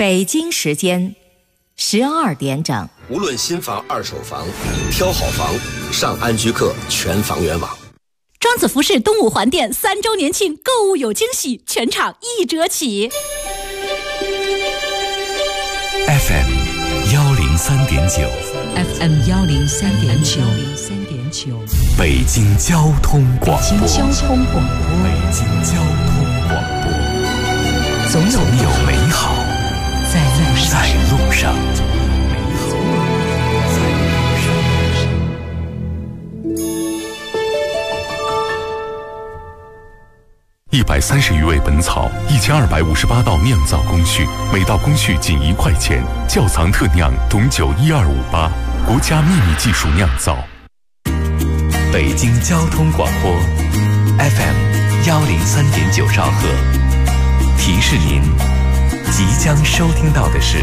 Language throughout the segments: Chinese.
北京时间12点整。 无论新房、二手房，挑好房，上安居客全房源网。 庄子服饰东五环店3周年庆购物有惊喜，全场1折起。 FM 103.9 FM 103.9 北京交通广播。 北京交通广播。 北京交通广播。总有美好在路上。130余味本草，1258道酿造工序，每道工序仅1块钱。窖藏特酿董酒12588，国家秘密技术酿造。北京交通广播 FM 103.9兆赫，提示您即将收听到的是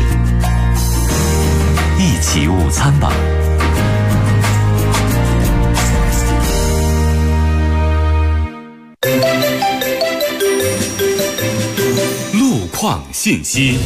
一起午餐吧。路况信息。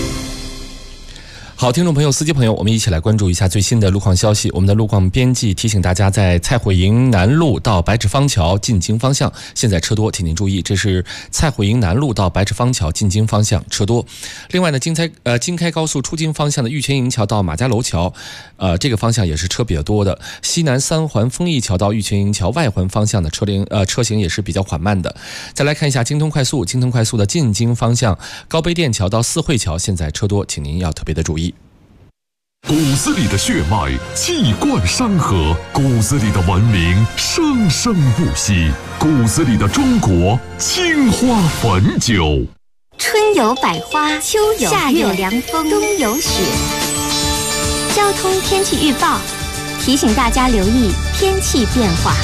好，听众朋友、司机朋友，我们一起来关注一下最新的路况消息。我们的路况编辑提醒大家，在蔡慧营南路到白纸坊桥进京方向，现在车多，请您注意，这是蔡慧营南路到白纸坊桥进京方向车多。另外呢，京开高速出京方向的玉泉营桥到马家楼桥，这个方向也是车比较多的。西南3环丰益桥到玉泉营桥外环方向的车行也是比较缓慢的。再来看一下京通快速的进京方向，高碑店桥到四惠桥现在车多，请您要特别的注意。 骨子里的血脉气贯山河，骨子里的文明生生不息，骨子里的中国青花汾酒。 春有百花，秋有夏有凉风，冬有雪。交通天气预报提醒大家留意天气变化。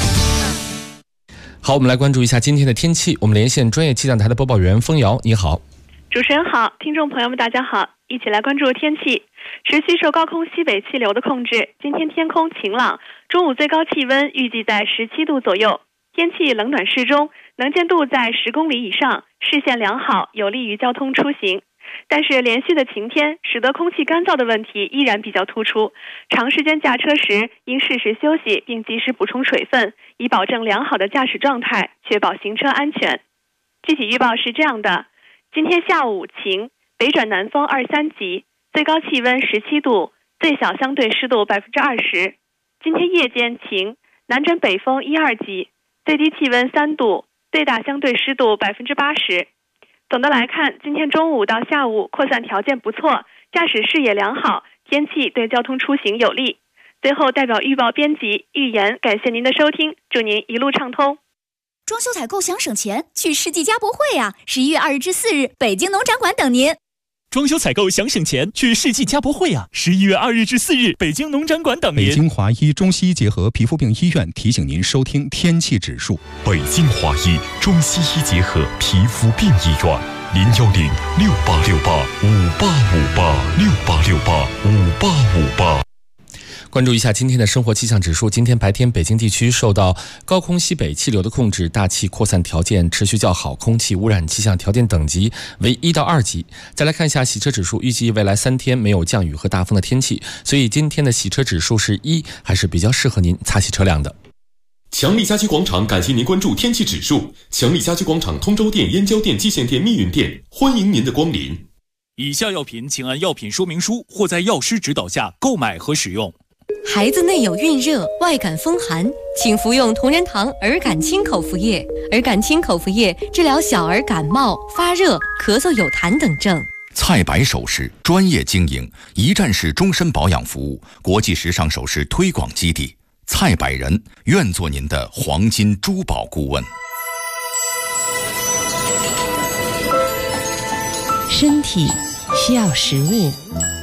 好，我们来关注一下今天的天气。我们连线专业气象台的播报员封瑶，你好。 主持人好，听众朋友们大家好，一起来关注天气。持续受高空西北气流的控制，今天天空晴朗，中午最高气温预计在17度左右，天气冷暖适中，能见度在10公里以上，视线良好，有利于交通出行。但是连续的晴天使得空气干燥的问题依然比较突出，长时间驾车时应适时休息并及时补充水分，以保证良好的驾驶状态，确保行车安全。具体预报是这样的：今天下午晴，北转南风2、3级，最高气温17度，最小相对湿度20%。今天夜间晴，南转北风1、2级，最低气温3度，最大相对湿度80%。总的来看，今天中午到下午扩散条件不错，驾驶视野良好，天气对交通出行有利。最后代表预报编辑预言，感谢您的收听，祝您一路畅通。 装修采购想省钱，去世纪家博会啊！11月2日至4日，北京农展馆等您。 装修采购想省钱，去世纪家博会啊！11月2日至4日，北京农展馆等您。 北京华医中西医结合皮肤病医院提醒您收听天气指数。 北京华医中西医结合皮肤病医院，010-6868-5858，6868-5858。 关注一下今天的生活气象指数。今天白天北京地区受到高空西北气流的控制，大气扩散条件持续较好，空气污染气象条件等级为1到2级。再来看一下洗车指数，预计未来3天没有降雨和大风的天气，所以今天的洗车指数是1，还是比较适合您擦洗车辆的。 强力家居广场感谢您关注天气指数。强力家居广场通州店、燕郊店、蓟县店、密云店，欢迎您的光临。 以下药品请按药品说明书或在药师指导下购买和使用。 孩子内有孕热、外感风寒，请服用同仁堂儿感清口服液。儿感清口服液治疗小儿感冒、发热、咳嗽有痰等症。 蔡白首饰专业经营，一站式终身保养服务，国际时尚首饰推广基地。蔡百人愿做您的黄金珠宝顾问。 身体需要食物，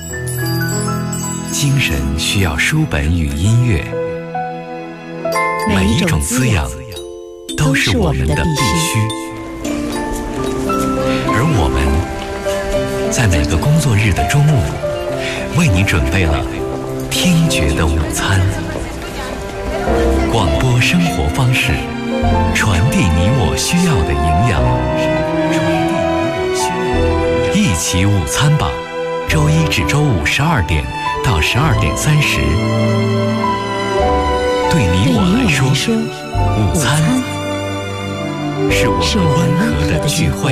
精神需要书本与音乐，每一种滋养都是我们的必须。而我们在每个工作日的中午，为你准备了听觉的午餐。广播生活方式，传递你我需要的营养，一起午餐吧，周一至周五12点到12点30。对你我来说，午餐是我们温和的聚会。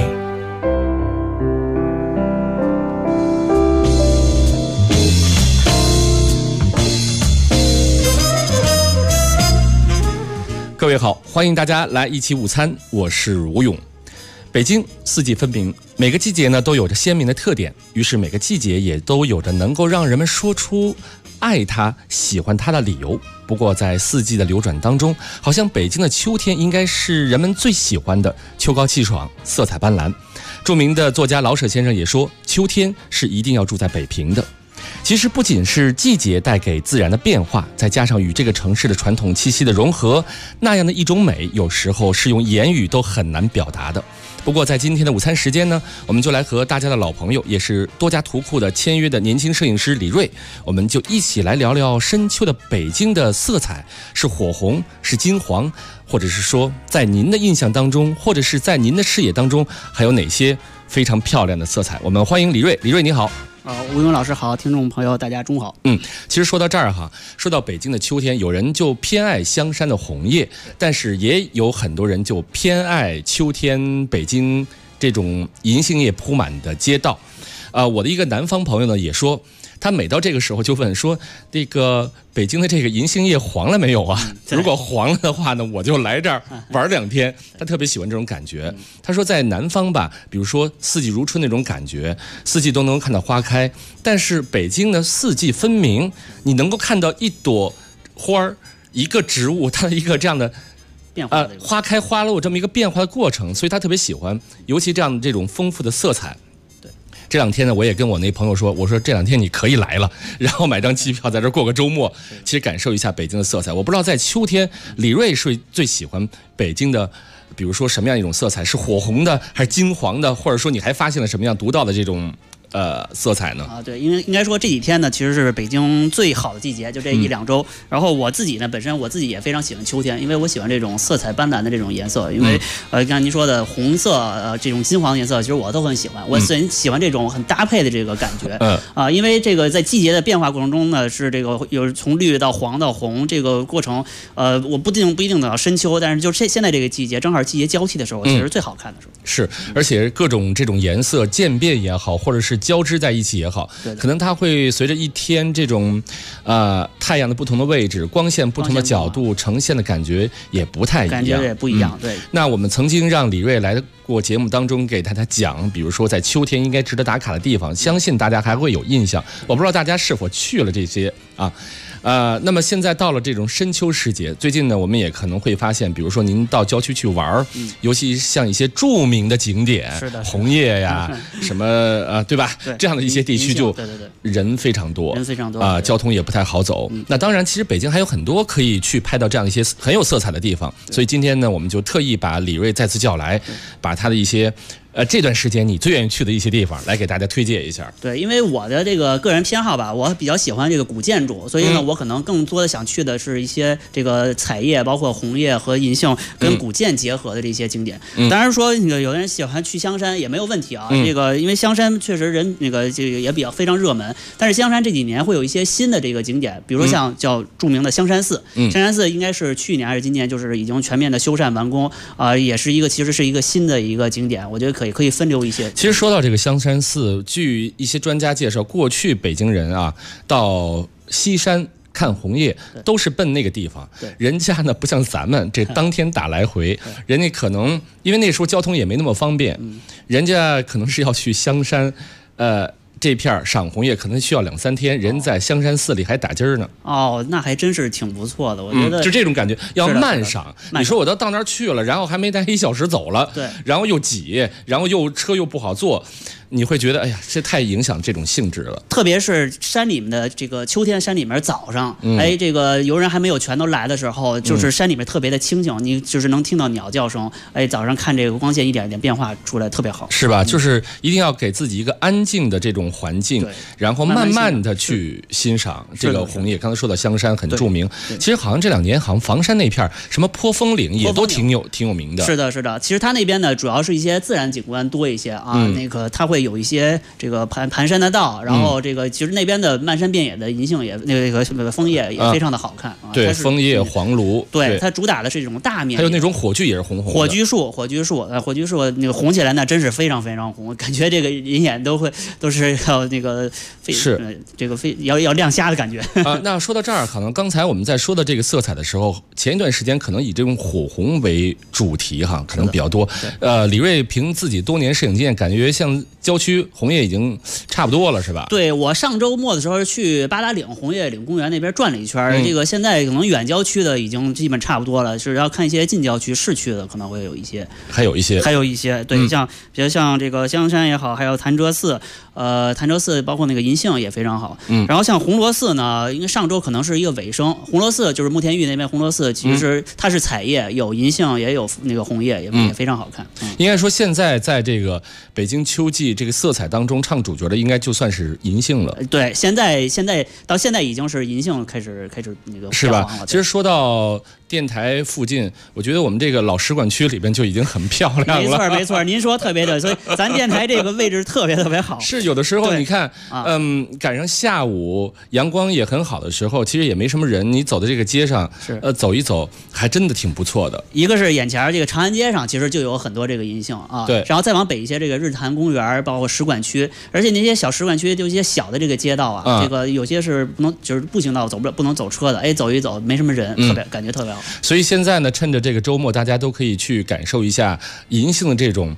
各位好，欢迎大家来一起午餐，我是吴勇。北京四季分明，每个季节呢都有着鲜明的特点，于是每个季节也都有着能够让人们说出爱它、喜欢它的理由。不过在四季的流转当中，好像北京的秋天应该是人们最喜欢的，秋高气爽，色彩斑斓。著名的作家老舍先生也说，秋天是一定要住在北平的。其实不仅是季节带给自然的变化，再加上与这个城市的传统气息的融合，那样的一种美，有时候是用言语都很难表达的。不过在今天的午餐时间呢，我们就来和大家的老朋友，也是多家图库的签约的年轻摄影师李锐，我们就一起来聊聊深秋的北京的色彩，是火红，是金黄，或者是说在您的印象当中，或者是在您的视野当中，还有哪些非常漂亮的色彩。我们欢迎李锐。李锐你好。 吴勇老师好，听众朋友大家中午好。 其实说到这儿哈，说到北京的秋天，有人就偏爱香山的红叶，但是也有很多人就偏爱秋天北京这种银杏叶铺满的街道。我的一个南方朋友呢也说，他每到这个时候就问说，这个北京的这个银杏叶黄了没有啊？如果黄了的话呢，我就来这儿玩2天。他特别喜欢这种感觉。他说在南方吧，比如说四季如春那种感觉，四季都能看到花开，但是北京呢四季分明，你能够看到一朵花儿，一个植物它的一个这样的变化花开花落这么一个变化的过程，所以他特别喜欢，尤其这种丰富的色彩。这2天呢，我也跟我那朋友说，我说这2天你可以来了，然后买张机票在这过个周末，其实感受一下北京的色彩。我不知道在秋天，李锐是最喜欢北京的，比如说什么样一种色彩，是火红的，还是金黄的，或者说你还发现了什么样独到的这种色彩呢？ 对，因为应该说这几天呢，其实是北京最好的季节，就这1-2周。然后我自己呢，本身我自己也非常喜欢秋天，因为我喜欢这种色彩斑斓的这种颜色。因为刚才您说的红色，这种金黄的颜色，其实我都很喜欢。我很喜欢这种很搭配的这个感觉。因为这个在季节的变化过程中呢，是这个有从绿到黄到红这个过程。我不一定等到深秋，但是就是现在这个季节，正好季节交替的时候，其实最好看的时候。 是，而且各种这种颜色渐变也好，或者是交织在一起也好，可能它会随着一天这种太阳的不同的位置，光线不同的角度呈现的感觉也不太一样， 感觉也不一样。对。 那我们曾经让李锐来过节目当中给大家讲，比如说在秋天应该值得打卡的地方，相信大家还会有印象。我不知道大家是否去了这些啊。那么现在到了这种深秋时节，最近呢，我们也可能会发现，比如说您到郊区去玩，尤其像一些著名的景点，红叶呀，什么对吧？这样的一些地区就人非常多，交通也不太好走。那当然，其实北京还有很多可以去拍到这样一些很有色彩的地方。所以今天呢，我们就特意把李锐再次叫来，把他的一些这段时间你最愿意去的一些地方来给大家推荐一下。 对，因为我的这个个人偏好吧，我比较喜欢这个古建筑，所以呢，我可能更多的想去的是一些这个彩叶，包括红叶和银杏跟古建结合的这些景点。当然说那个有的人喜欢去香山也没有问题啊，这个因为香山确实人那个这个也比较非常热门，但是香山这几年会有一些新的这个景点，比如像叫著名的香山寺。香山寺应该是去年还是今年就是已经全面的修缮完工也是一个其实是一个新的一个景点，我觉得可以分流一些。 其实说到这个香山寺，据一些专家介绍，过去北京人到西山看红叶都是奔那个地方。人家呢不像咱们这当天打来回，人家可能因为那时候交通也没那么方便，人家可能是要去香山这片赏红叶可能需要2-3天，人在香山寺里还打筋儿呢。 那还真是挺不错的，我觉得就这种感觉要慢赏。你说我到那儿去了，然后还没待1小时走了，然后又挤，然后车又不好坐，你会觉得哎呀，这太影响这种兴致了。 特别是山里面的这个秋天，山里面早上，这个游人还没有全都来的时候，就是山里面特别的清静，你就是能听到鸟叫声，早上看这个光线一点一点变化出来，特别好， 是吧？就是一定要给自己一个安静的这种环境，然后慢慢的去欣赏这个红叶。刚才说到香山很著名，其实好像这2年好像房山那片什么坡峰岭也都挺有名的。 是的，是的。其实它那边呢，主要是一些自然景观多一些啊，那个它会会有一些这个盘山的道，然后这个其实那边的漫山遍野的银杏也那个枫叶也非常的好看啊。 对，枫叶黄芦， 对，它主打的是这种大面积， 还有那种火炬也是红红的。 火炬树那个红起来那真是非常非常红，感觉这个人眼都是要那个这个要亮瞎的感觉啊。那说到这儿，可能刚才我们在说的这个色彩的时候，前一段时间可能以这种火红为主题哈，可能比较多。李瑞凭自己多年摄影经验，感觉像郊区红叶已经差不多了，是吧？ 对，我上周末的时候去八达岭红叶岭公园那边转了一圈，这个现在可能远郊区的已经基本差不多了，是要看一些近郊区市区的可能会有一些， 还有一些， 对，比如像这个香山也好，还有潭柘寺，潭柘寺包括那个银杏也非常好。然后像红螺寺呢，因为上周可能是一个尾声，红螺寺就是慕田峪那边红螺寺，其实它是彩叶，有银杏也有那个红叶，也非常好看。 应该说现在在这个北京秋季这个色彩当中唱主角的，应该就算是银杏了。 对，现在到现在已经是银杏开始那个是吧？其实说到电台附近，我觉得我们这个老使馆区里边就已经很漂亮了。 没错，您说特别对，所以咱电台这个位置特别好。 是有的时候你看，赶上下午阳光也很好的时候，其实也没什么人，你走在这个街上，走一走，还真的挺不错的。 一个是眼前这个长安街上，其实就有很多这个银杏啊， 对， 然后再往北一些，这个日坛公园，包括使馆区，而且那些小使馆区就一些小的这个街道啊，这个有些是不能就是步行道不能走车的，走一走没什么人，感觉特别好。 所以现在呢，趁着这个周末，大家都可以去感受一下银杏的这种，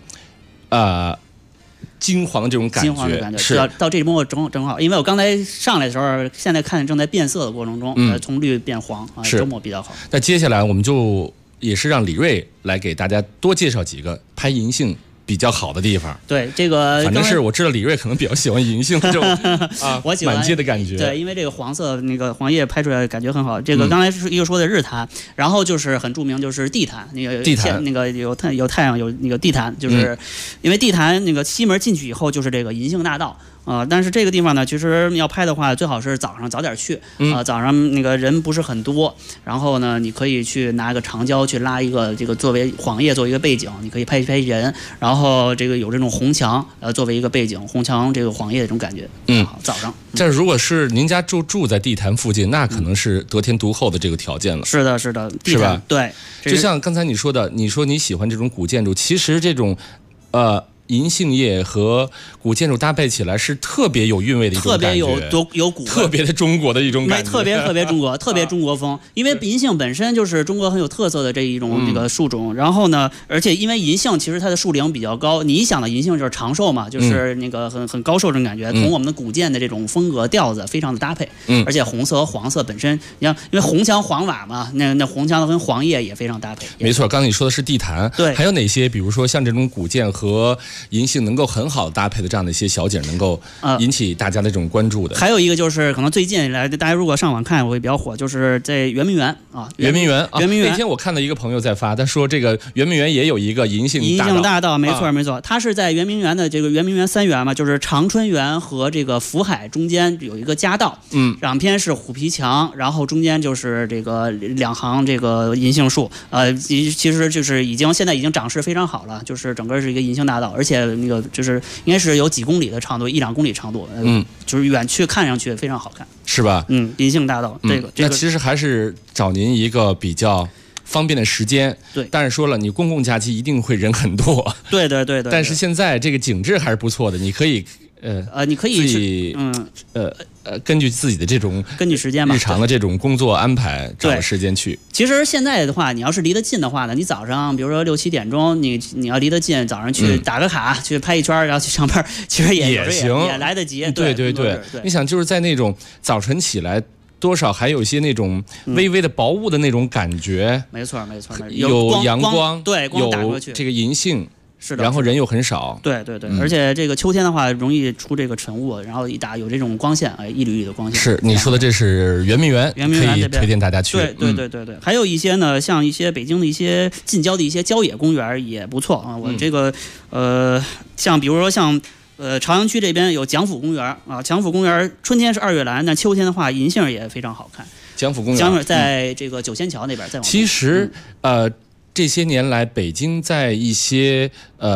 金黄的这种感觉。金黄的感觉是到这周末正好，因为我刚才上来的时候，现在看正在变色的过程中，从绿变黄啊，周末比较好。 那接下来我们就也是让李瑞来给大家多介绍几个拍银杏比较好的地方。 对，这个反正是我知道李瑞可能比较喜欢银杏这种我喜欢满街的感觉。 对，因为这个黄色那个黄叶拍出来感觉很好。这个刚才又说的日坛，然后就是很著名就是地坛，那个地坛那个有太阳有那个地坛，就是因为地坛那个西门进去以后就是这个银杏大道。但是这个地方呢，其实要拍的话，最好是早上早点去早上那个人不是很多，然后呢，你可以去拿个长焦去拉一个这个作为黄叶作为一个背景，你可以拍一拍人，然后这个有这种红墙作为一个背景，红墙这个黄叶的这种感觉。好，早上。 但如果是您家住在地坛附近，那可能是得天独厚的这个条件了。 是的，是吧？对， 就像刚才你说的，你说你喜欢这种古建筑，其实这种银杏叶和古建筑搭配起来是特别有韵味的一种感觉， 特别有古， 特别的中国的一种感觉， 特别中国，特别中国风。因为银杏本身就是中国很有特色的这一种这个树种，然后呢，而且因为银杏其实它的树龄比较高，你一想到银杏就是长寿嘛，就是那个很高寿这种感觉，同我们的古建的这种风格调子非常的搭配。而且红色和黄色本身，你像因为红墙黄瓦嘛，那红墙跟黄叶也非常搭配。 没错，刚才你说的是地坛， 对， 还有哪些？比如说像这种古建和银杏能够很好的搭配的这样的一些小景，能够引起大家的这种关注的。 还有一个就是可能最近来，大家如果上网看会比较火，就是在圆明园啊， 圆明园。那天我看到一个朋友在发，他说这个圆明园也有一个银杏大道， 没错，它是在圆明园的这个圆明园三园嘛，就是长春园和这个福海中间有一个夹道，两边是虎皮墙，然后中间就是这个两行这个银杏树，其实就是现在已经长势非常好了，就是整个是一个银杏大道，而且那个就是应该是有几公里的长度，1-2公里长度，就是远去看上去非常好看， 是吧？ 银杏大道，这个那其实还是找您一个比较方便的时间， 对。 但是说了，你公共假期一定会人很多， 对。 但是现在这个景致还是不错的，你可以你可以自己根据自己的这种根据时间吧， 日常的这种工作安排找个时间去。 其实现在的话，你要是离得近的话呢，你早上比如说6-7点钟，你要离得近，早上去打个卡，去拍一圈，然后去上班，其实也行， 也来得及。 对。你想就是在那种早晨起来，多少还有一些那种微微的薄雾的那种感觉。 没错， 有阳光， 对，光打过去， 有这个银杏。 是的， 然后人又很少， 对，而且这个秋天的话容易出这个晨雾，然后有这种光线，一缕缕的光线。 是你说的，这是圆明园，可以推荐大家去。 对，还有一些呢，像一些北京的一些近郊的一些郊野公园也不错啊。我这个像比如说像朝阳区这边有蒋府公园啊，蒋府公园春天是2月兰，但秋天的话银杏也非常好看。 蒋府公园在这个九仙桥那边，再往其实这些年来，北京在一些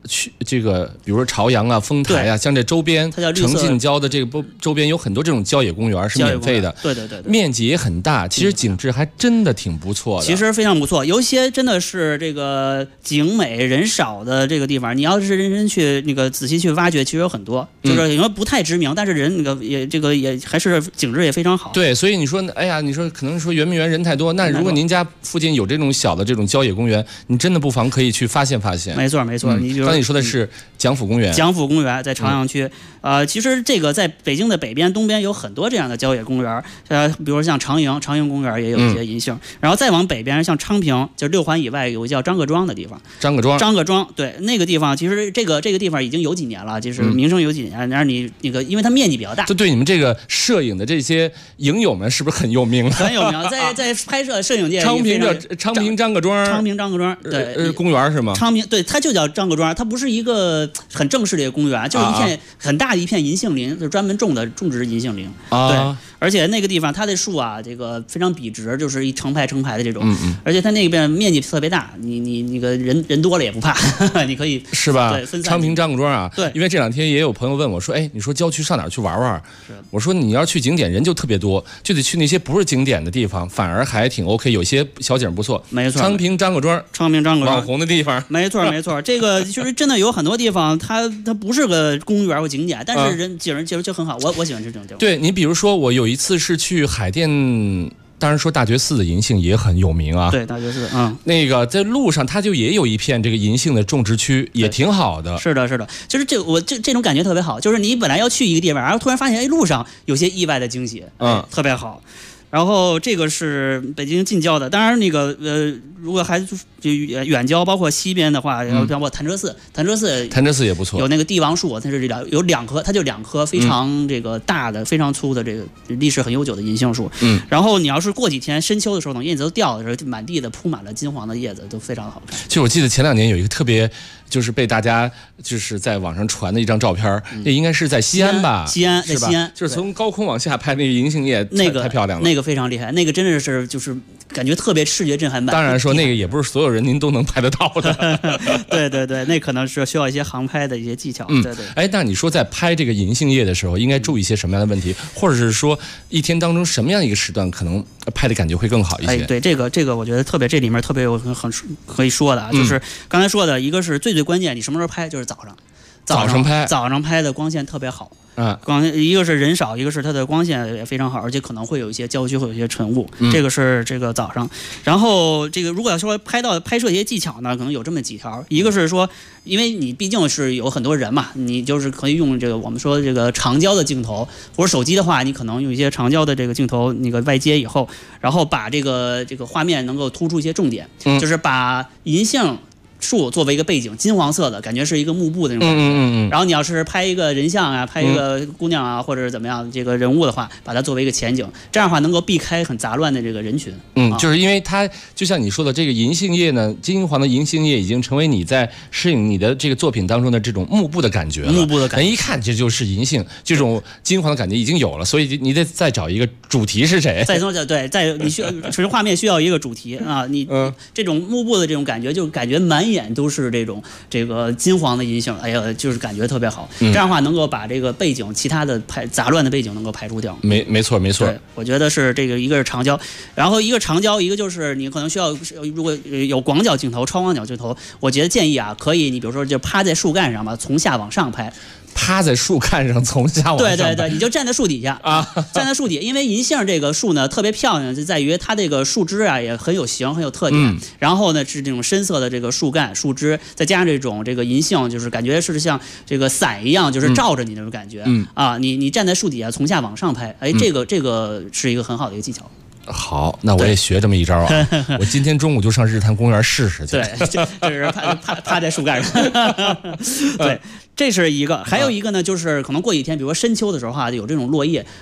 去这个，比如说朝阳啊、丰台啊，像这周边城近郊的这个周边有很多这种郊野公园是免费的， 对， 面积也很大，其实景致还真的挺不错的。 其实非常不错，有一些真的是这个景美人少的这个地方，你要是认真去那个仔细去挖掘，其实有很多，就是因为不太知名，但是人那个也还是景致也非常好。 对，所以你说，哎呀，你说可能说圆明园人太多，那如果您家附近有这种小的这种郊野公园，你真的不妨可以去发现。 没错，你比如刚才你说的是蒋府公园， 蒋府公园在朝阳区。其实这个在北京的北边、东边有很多这样的郊野公园，比如像长营公园也有一些银杏。然后再往北边，像昌平，就是6环以外有个叫张各庄的地方。张各庄，对，那个地方其实这个地方已经有几年了，就是名声有几年。然后你那个，因为它面积比较大， 这对你们这个摄影的这些影友们是不是很有名？ 很有名，在拍摄摄影界。 昌平张各庄，对，公园是吗？ 昌平，对，它就叫张各庄，它不是一个很正式的一个公园，就是一片很大的一片银杏林，就是专门种植银杏林。对，而且那个地方它的树啊，这个非常笔直，就是一成排的这种。而且它那边面积特别大，你那个人多了也不怕，你可以是吧？ 对，分散。 昌平张各庄啊， 对， 因为这两天也有朋友问我说，哎，你说郊区上哪儿去玩玩？我说你要去景点人就特别多，就得去那些不是景点的地方，反而还挺 OK， 有些小景不错。 没错， 昌平张各庄网红的地方。 没错，这个就是真的有很多地方，它不是个公园或景点，但是景就很好，我喜欢这种地方。 对，你比如说我有一次是去海淀。当然说大觉寺的银杏也很有名啊， 对，大觉寺， 那个在路上它就也有一片这个银杏的种植区，也挺好的。 是的，就是这种感觉特别好，就是你本来要去一个地方，然后突然发现哎路上有些意外的惊喜，特别好。然后这个是北京近郊的，当然那个如果还就远郊，包括西边的话，包括潭柘寺也不错，有那个帝王树，它是有2棵，它就2棵非常这个大的、非常粗的这个历史很悠久的银杏树。然后你要是过几天深秋的时候，等叶子都掉的时候，就满地的铺满了金黄的叶子，都非常好看。 就我记得前2年有一个特别。就是被大家就是在网上传的一张照片，那应该是在西安吧？ 西安， 就是从高空往下拍那个银杏叶， 那个太漂亮了， 那个非常厉害，那个真的是就是感觉特别视觉震撼。 当然说那个也不是所有人您都能拍得到的， 对，那可能是需要一些航拍的一些技巧。对。 哎，那你说在拍这个银杏叶的时候，应该注意一些什么样的问题，或者是说一天当中什么样一个时段可能拍的感觉会更好一些？ 对，这个我觉得特别，这里面特别有很可以说的啊，就是刚才说的一个是最关键，你什么时候拍？就是早上拍的光线特别好。一个是人少，一个是它的光线也非常好，而且可能会有一些郊区会有一些晨雾，这个是这个早上。然后这个如果要说拍摄一些技巧呢，可能有这么几条，一个是说，因为你毕竟是有很多人嘛，你就是可以用这个我们说这个长焦的镜头，或者手机的话，你可能用一些长焦的这个镜头那个外接以后，然后把这个画面能够突出一些重点，就是把银杏树作为一个背景，金黄色的感觉是一个幕布的那种感觉。然后你要是拍一个人像啊，拍一个姑娘啊，或者是怎么样这个人物的话，把它作为一个前景，这样的话能够避开很杂乱的这个人群。 就是因为它就像你说的，这个银杏叶呢，金黄的银杏叶已经成为你在适应你的这个作品当中的这种幕布的感觉了。幕布的感觉，人一看这就是银杏，这种金黄的感觉已经有了，所以你得再找一个主题是谁？ 你需要其实画面需要一个主题啊，你这种幕布的这种感觉，就感觉满眼都是这个金黄的银杏，哎呀，就是感觉特别好。这样的话能够把这个背景其他的杂乱的背景能够排除掉。 没错。 我觉得是这个一个是长焦，然后一个长焦，一个就是你可能需要如果有广角镜头、超广角镜头，我觉得建议啊，可以你比如说就趴在树干上吧，从下往上拍。 趴在树干上从下往上， 对，你就站在树底下啊，站在树底，因为银杏这个树呢特别漂亮，就在于它这个树枝啊也很有型，很有特点。然后呢是这种深色的这个树干、树枝，再加上这个银杏，就是感觉是像这个伞一样，就是罩着你那种感觉。你站在树底下从下往上拍，哎，这个是一个很好的一个技巧。 好，那我也学这么一招啊！我今天中午就上日坛公园试试去。 对，就是趴在树干上。对，这是一个，还有一个呢，就是可能过几天，比如说深秋的时候哈，有这种落叶。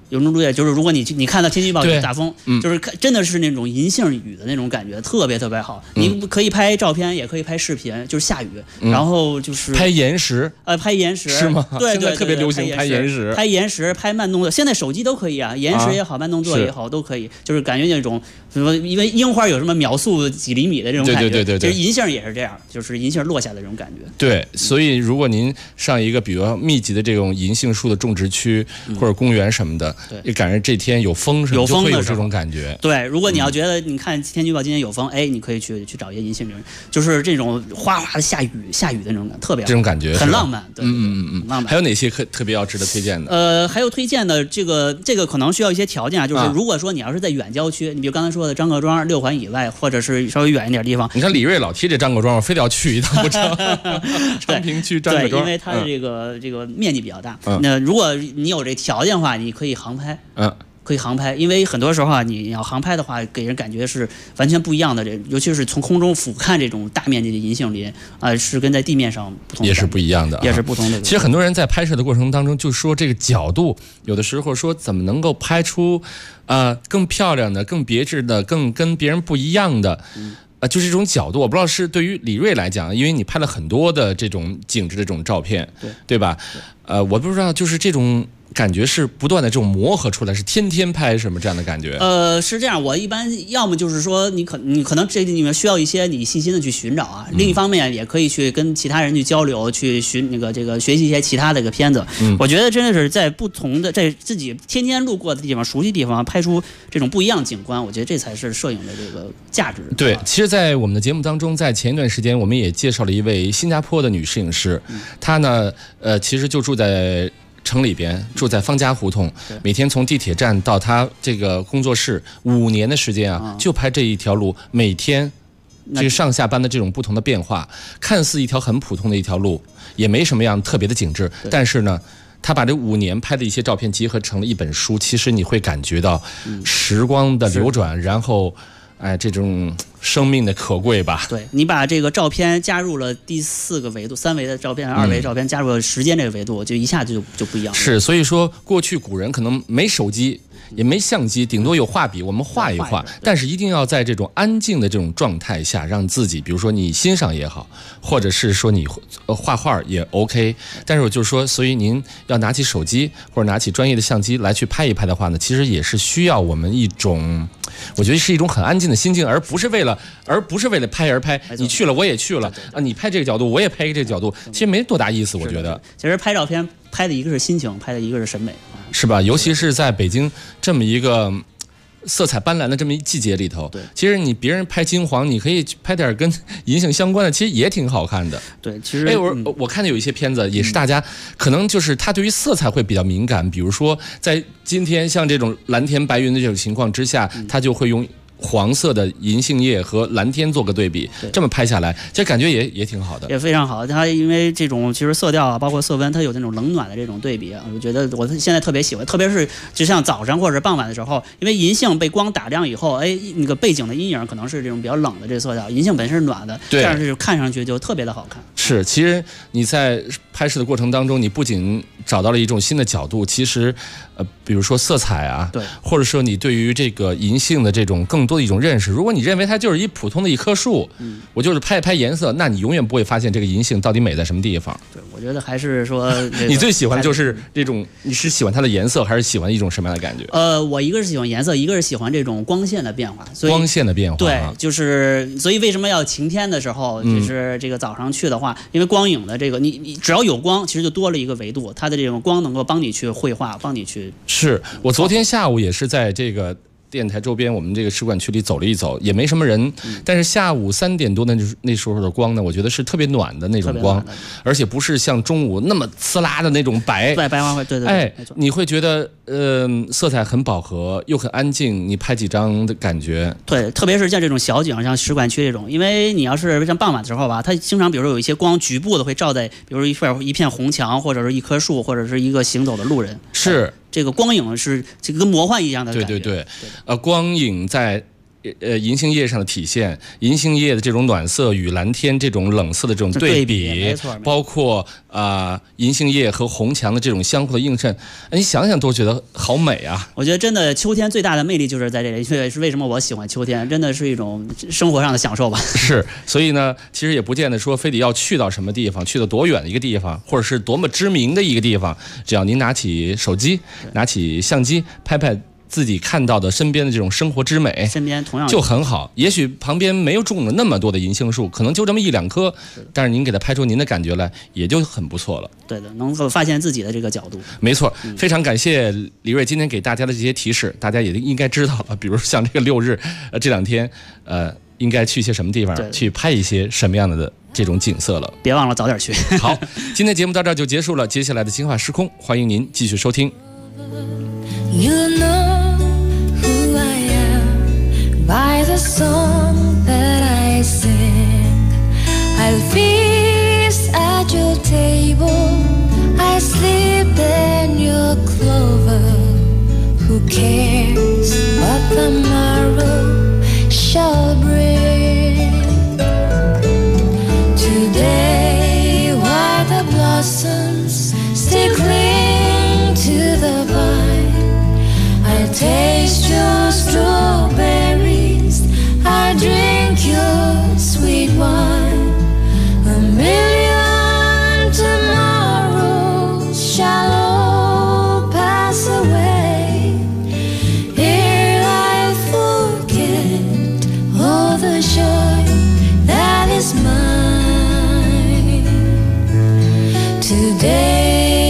由衷注意，就是如果你看到天气预报有大风，就是真的是那种银杏雨的那种感觉，特别特别好。你可以拍照片，也可以拍视频，就是下雨，然后就是拍岩石， 拍岩石是吗？ 对， 现在特别流行拍岩石， 拍慢动作，现在手机都可以啊，岩石也好，慢动作也好，都可以，就是感觉那种什么，因为樱花有什么秒速几厘米的这种感觉，对，其实银杏也是这样，就是银杏落下的这种感觉。 对，所以如果您上一个比如密集的这种银杏树的种植区或者公园什么的，也赶上这天有风什么，就会有这种感觉。 对，如果你要觉得你看天气预报今天有风，你可以去找一些银杏林，就是这种哗哗的下雨的那种感，特别好， 这种感觉很浪漫。对，浪漫。 还有哪些特别要值得推荐的？ 还有推荐的这个可能需要一些条件啊，就是如果说你要是在远郊区，你比如刚才说的张各庄6环以外，或者是稍微远一点地方， 你看李锐老提这张各庄，我非得要去一趟不成？昌平区张各庄， 对，因为它的这个面积比较大。那如果你有这条件的话，你可以航拍。可以航拍，因为很多时候啊，你要航拍的话，给人感觉是完全不一样的。尤其是从空中俯瞰这种大面积的银杏林是跟在地面上不同的， 也是不一样的， 也是不同的。 其实很多人在拍摄的过程当中，就说这个角度，有的时候说怎么能够拍出更漂亮的、更别致的、更跟别人不一样的。就是这种角度，我不知道是对于李锐来讲，因为你拍了很多的这种景致的这种照片，对吧？我不知道，就是这种感觉是不断的这种磨合出来，是天天拍什么这样的感觉？ 是这样，我一般要么就是说你可能这里面需要一些你细心的去寻找啊，另一方面也可以去跟其他人去交流，去学习一些其他的一个片子。我觉得真的是在不同的在自己天天路过的地方、熟悉地方拍出这种不一样景观，我觉得这才是摄影的这个价值。 对，其实，在我们的节目当中，在前一段时间，我们也介绍了一位新加坡的女摄影师，她呢，其实就住在城里边，住在方家胡同，每天从地铁站到他这个工作室5年的时间啊，就拍这一条路，每天这个上下班的这种不同的变化，看似一条很普通的一条路，也没什么样特别的景致，但是呢，他把这5年拍的一些照片集合成了一本书，其实你会感觉到时光的流转，然后这种生命的可贵吧。 对，你把这个照片加入了第4个维度，3维的照片、2维照片加入了时间这个维度，就一下就不一样了。 是，所以说过去古人可能没手机，也没相机，顶多有画笔，我们画一画，但是一定要在这种安静的这种状态下，让自己，比如说你欣赏也好，或者是说你画画也 OK。但是我就说，所以您要拿起手机或者拿起专业的相机来去拍一拍的话呢，其实也是需要我们一种，我觉得是一种很安静的心境，而不是为了拍而拍。你去了，我也去了啊，你拍这个角度，我也拍这个角度，其实没多大意思，我觉得。 其实拍照片拍的一个是心情，拍的一个是审美， 是吧？尤其是在北京这么一个色彩斑斓的这么一季节里头，其实别人拍金黄，你可以拍点跟银杏相关的，其实也挺好看的。 对，其实我看见有一些片子也是大家可能就是他对于色彩会比较敏感，比如说在今天像这种蓝天白云的这种情况之下，他就会用黄色的银杏叶和蓝天做个对比，这么拍下来，这感觉也挺好的， 也非常好。它因为这种其实色调啊，包括色温，它有那种冷暖的这种对比，我觉得我现在特别喜欢，特别是就像早上或者傍晚的时候，因为银杏被光打亮以后，那个背景的阴影可能是这种比较冷的这个色调，银杏本身是暖的，这样是看上去就特别的好看。 是，其实你在拍摄的过程当中，你不仅找到了一种新的角度，其实比如说色彩啊， 对， 或者说你对于这个银杏的这种更多的一种认识，如果你认为它就是一普通的一棵树，我就是拍一拍颜色，那你永远不会发现这个银杏到底美在什么地方。 对，我觉得还是说你最喜欢就是这种，你是喜欢它的颜色，还是喜欢一种什么样的感觉？ 我一个是喜欢颜色，一个是喜欢这种光线的变化。所以光线的变化， 对，就是所以为什么要晴天的时候，就是这个早上去的话，因为光影的这个你只要有光，其实就多了一个维度，它的这种光能够帮你去绘画，帮你去。 是我昨天下午也是在这个电台周边我们这个使馆区里走了一走，也没什么人，但是下午3点多的那时候的光呢，我觉得是特别暖的那种光，而且不是像中午那么呲啦的那种白， 对，白花花，对， 你会觉得色彩很饱和又很安静，你拍几张的感觉。 对，特别是像这种小景，像使馆区这种，因为你要是像傍晚的时候吧，它经常比如说有一些光局部的会照在，比如说一片红墙，或者是一棵树，或者是一个行走的路人， 是。 这个光影是这个跟魔幻一样的感觉。 对，光影在银杏叶上的体现，银杏叶的这种暖色与蓝天这种冷色的这种对比， 没错， 包括银杏叶和红墙的这种相互的映衬，你想想都觉得好美啊！ 我觉得真的秋天最大的魅力就是在这里，这也是为什么我喜欢秋天，真的是一种生活上的享受吧。 是，所以呢，其实也不见得说非得要去到什么地方，去到多远的一个地方，或者是多么知名的一个地方，只要您拿起手机，拿起相机，拍拍自己看到的身边的这种生活之美， 身边同样就很好。也许旁边没有种了那么多的银杏树，可能就这么1、2棵，但是您给它拍出您的感觉来，也就很不错了。 对的，能够发现自己的这个角度。 没错，非常感谢李瑞今天给大家的这些提示，大家也应该知道了。比如像这个6日，这2天，应该去些什么地方，去拍一些什么样的这种景色了。 别忘了早点去。 好，今天节目到这儿就结束了，接下来的金话时空，欢迎您继续收听。 You know who I am by the song that I sing. I'll feast at your table. I sleep in your clover. Who cares what the morrow shall bring? Today, why the blossoms still cling to the vine?I taste your strawberries, I drink your sweet wine. A million tomorrows shall all pass away, ere I forget all the joy that is mine today.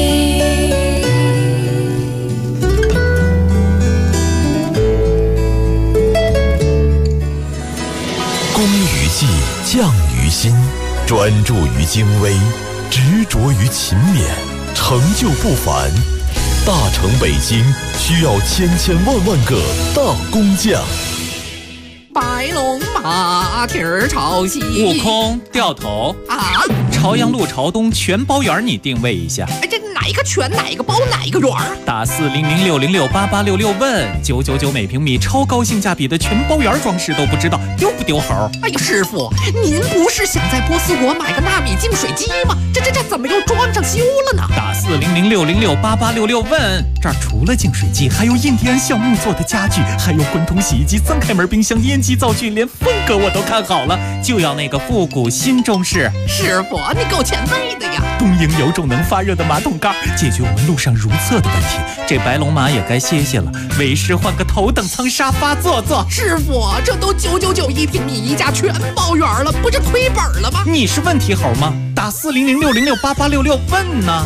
匠于心，专注于精微，执着于勤勉，成就不凡。大成北京需要千万个大工匠。 白龙马蹄儿朝西， 悟空掉头啊！ 朝阳路朝东全包园，你定位一下。 这哪个全哪个包哪个园儿？ 打4006068866问999每平米，超高性价比的全包园装饰都不知道，丢不丢猴？ 哎呀，师傅，您不是想在波斯国买个纳米净水机吗？这怎么又装上修了呢？ 打4006068866问，这儿除了净水机，还有印第安橡木做的家具，还有滚筒洗衣机、3开门冰箱、烟机灶具，连风格我都看好了，就要那个复古新中式。 师傅，你够前卫的呀！ 东营有种能发热的马桶盖，解决我们路上如厕的问题。这白龙马也该歇歇了，为师换个头等舱沙发坐坐。 师傅，这都9991平米一家全包圆了，不是亏本了吗？ 你是问题猴吗？打4006068866问呢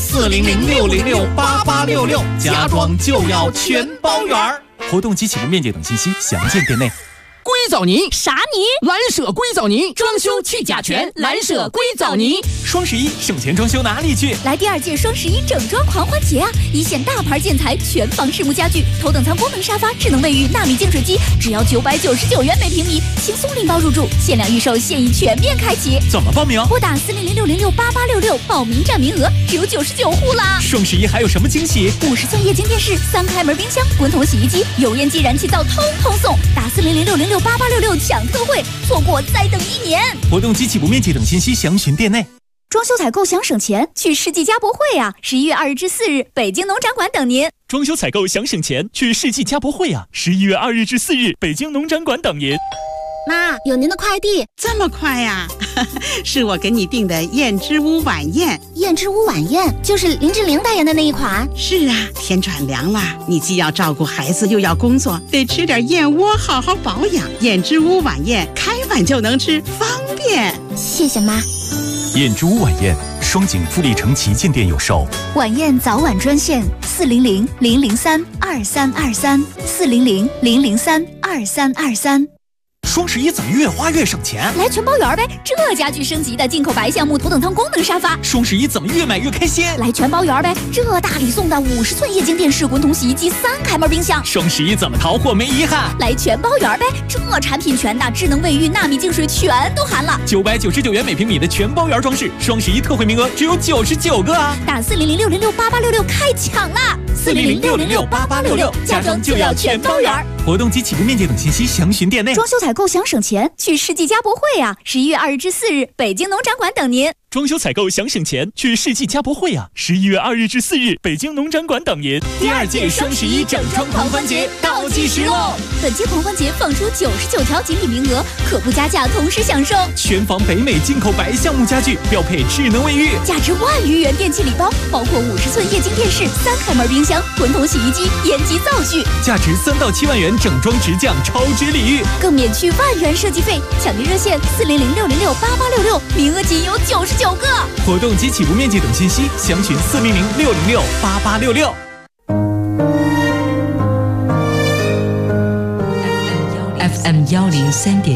，4006068866，家装就要全包圆。活动及起步面积等信息详见店内。 硅藻泥啥泥？ 蓝舍硅藻泥，装修去甲醛，蓝舍硅藻泥。 双11省钱装修哪里去？ 来第2届双11整装狂欢节啊！一线大牌建材，全房实木家具，头等舱功能沙发，智能卫浴，纳米净水机，只要999元每平米，轻松拎包入住，限量预售，现已全面开启。 怎么报名？ 拨打4006068866，报名占名额只有99户啦！ 双11还有什么惊喜 ？50寸液晶电视，3开门冰箱，滚筒洗衣机，油烟机、燃气灶通通送。打4006068866抢特惠，错过再等1年。 活动及起步面积等信息详询店内。 装修采购想省钱，去世纪家博会啊！11月2日至4日，北京农展馆等您。 装修采购想省钱，去世纪家博会啊！11月2日至4日，北京农展馆等您。 妈，有您的快递。 这么快呀？是我给你订的燕之屋晚宴。 燕之屋晚宴就是林志玲代言的那一款。 是啊，天转凉了，你既要照顾孩子又要工作，得吃点燕窝好好保养。燕之屋晚宴开碗就能吃，方便。 谢谢妈。 燕之屋晚宴，双井富力城旗舰店有售。 晚宴早晚专线400-003-2323，400-003-2323。 双11怎么越花越省钱？ 来全包圆呗！这家具升级的进口白橡木头等舱功能沙发。 双11怎么越买越开心？ 来全包圆呗！这大礼送的50寸液晶电视、滚筒洗衣机、3开门冰箱。 双11怎么淘货没遗憾？ 来全包圆呗！这产品全的，智能卫浴、纳米净水全都含了。 999元每平米的全包圆装饰，双11特惠名额只有99个啊！ 打4006068866开抢啦 400-606-8866，家装就要全包圆。 活动及起步面积等信息详询店内。 装修采购想省钱，去世纪家博会啊！11月2日至4日，北京农展馆等您。 装修采购想省钱，去世纪家博会啊！11月2日至4日，北京农展馆等您。第2届双11整装狂欢节倒计时喽！ 本届狂欢节放出99条锦鲤名额，可不加价，同时享受全房北美进口白橡木家具，标配智能卫浴， 价值1万余元电器礼包，包括50寸液晶电视、3开门冰箱、滚筒洗衣机、烟机灶具， 价值3到7万元整装直降超值礼遇， 更免去1万元设计费。抢订热线400-606-8866，名额仅有99个。 活动及起步面积等信息详询400-606-8866。 FM 103.9